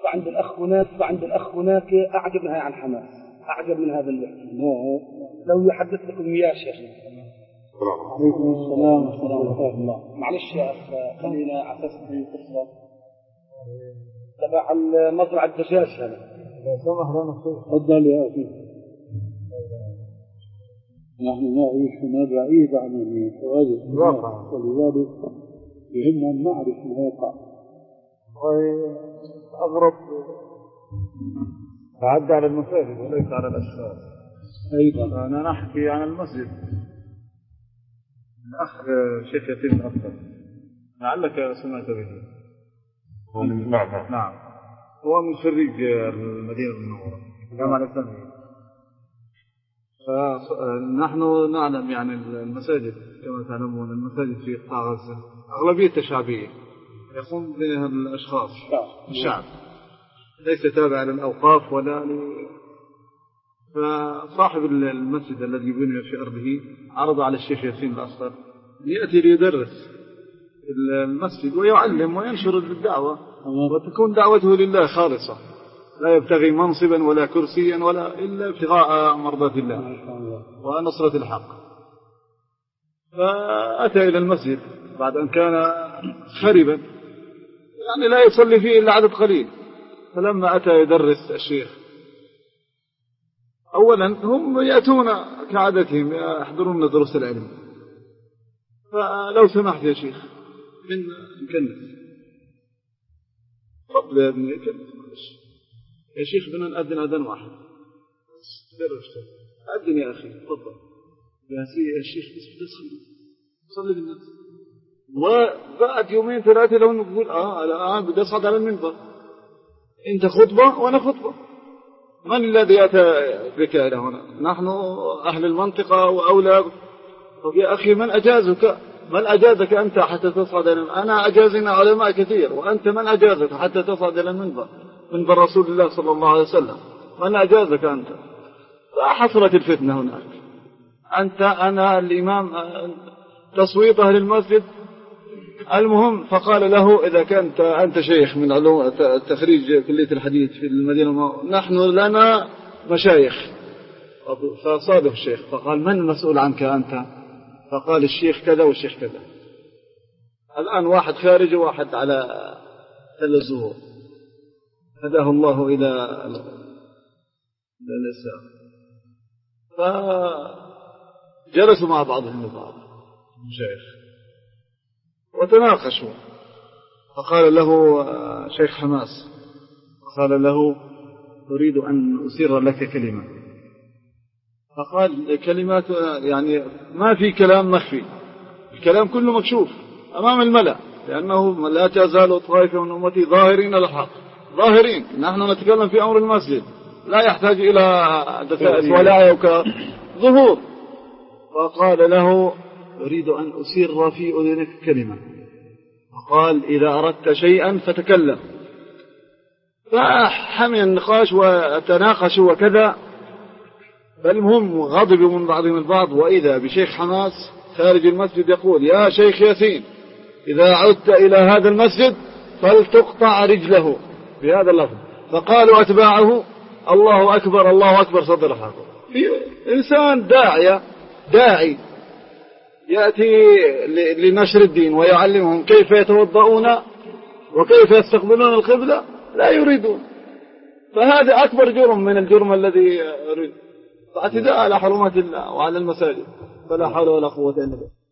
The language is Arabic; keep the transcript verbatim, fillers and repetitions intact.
وعند الأخ هناك وعند الأخ هناك أعجب منها عن حماس، أعجب من هذا اللحن. لو يحدث لكم إياه شيخ. عليكم السلام ورحمة الله. معلش يا أخ، خلينا على أساس قصة تبع مزرعة الدجاج هذا. سمح لنا شيخ. تفضل يا أخي. نحن نعيش هنا بعيد عن الحوادث الواقع، ولذلك يهمنا أن نعرف ما يقع. أغرب تعدى على المساجد وليس على الأشخاص. أيضا أنا نحكي عن المسجد. الأخ شيخ يتيم الأفضل لعلك سمعت به. نعم نعم، هو من خريج المدينة المنورة الجامعة الإسلامية. فنحن نعلم يعني المساجد كما تعلمون المساجد في قطاع غزة أغلبية شعبية يقوم بها الأشخاص الشعب، ليس تابع للأوقاف ولا ل... فصاحب المسجد الذي بني في أرضه عرض على الشيخ ياسين الأصغر يأتي ليدرس المسجد ويعلم وينشر الدعوة، وتكون دعوته لله خالصة، لا يبتغي منصبا ولا كرسيا ولا إلا ابتغاء مرضات الله ونصرة الحق. فأتى إلى المسجد بعد أن كان خربا، يعني لا يصلي فيه إلا عدد قليل. فلما أتى يدرس الشيخ، أولا هم يأتون كعادتهم يحضرون دروس العلم، فلو سمحت يا شيخ من نكنس فضل يا ابني كنس يا شيخ بدنا نأذن أذان واحد أذن يا أخي تفضل يا سيدي يا شيخ بس بدي صلي بالناس. وبعد يومين ثلاثة لو نقول آه الآن بدي أصعد على المنبر، أنت خطبة وأنا خطبة، من الذي أتى بك إلى هنا؟ نحن أهل المنطقة وأولى. طب يا أخي من أجازك؟ من أجازك أنت حتى تصعد إلى المنبر؟ أنا أجازنا علماء كثير، وأنت من أجازك حتى تصعد إلى المنبر؟ منبر رسول الله صلى الله عليه وسلم، من أجازك أنت؟ فحصلت الفتنة هناك، أنت أنا الإمام تصويت أهل المسجد. المهم فقال له إذا كنت أنت شيخ من علوم تخريج كلية الحديث في المدينة، نحن لنا مشايخ. فصادف الشيخ فقال من المسؤول عنك أنت؟ فقال الشيخ كذا والشيخ كذا. الآن واحد خارج وواحد على تل الزهور، هداه الله إلى الإسلام. فجلسوا مع بعضهم البعض مشايخ وتناقشوا، فقال له شيخ حماس قال له أريد أن أسير لك كلمة. فقال كلمات يعني ما في كلام مخفي، الكلام كله مكشوف أمام الملأ، لأنه لا تزال طائفة من أمتي ظاهرين الحق، ظاهرين. نحن نتكلم في أمر المسجد لا يحتاج إلى دسائس ولا يوكا ظهور. فقال له أريد أن أسير في أذنك كلمة. فقال إذا أردت شيئا فتكلم. فحمي النقاش وتناقشوا وكذا. فالمهم غضبوا من بعضهم البعض، وإذا بشيخ حماس خارج المسجد يقول يا شيخ ياسين إذا عدت إلى هذا المسجد فلتقطع رجله بهذا اللفظ. فقالوا أتباعه الله أكبر الله أكبر صدر حقه. في إنسان داعية داعي يأتي لنشر الدين ويعلمهم كيف يتوضؤون وكيف يستقبلون القبلة، لا يريدون. فهذا أكبر جرم من الجرم الذي يريد، اعتداء على حرمات الله وعلى المساجد، فلا حول ولا قوة إلا بالله.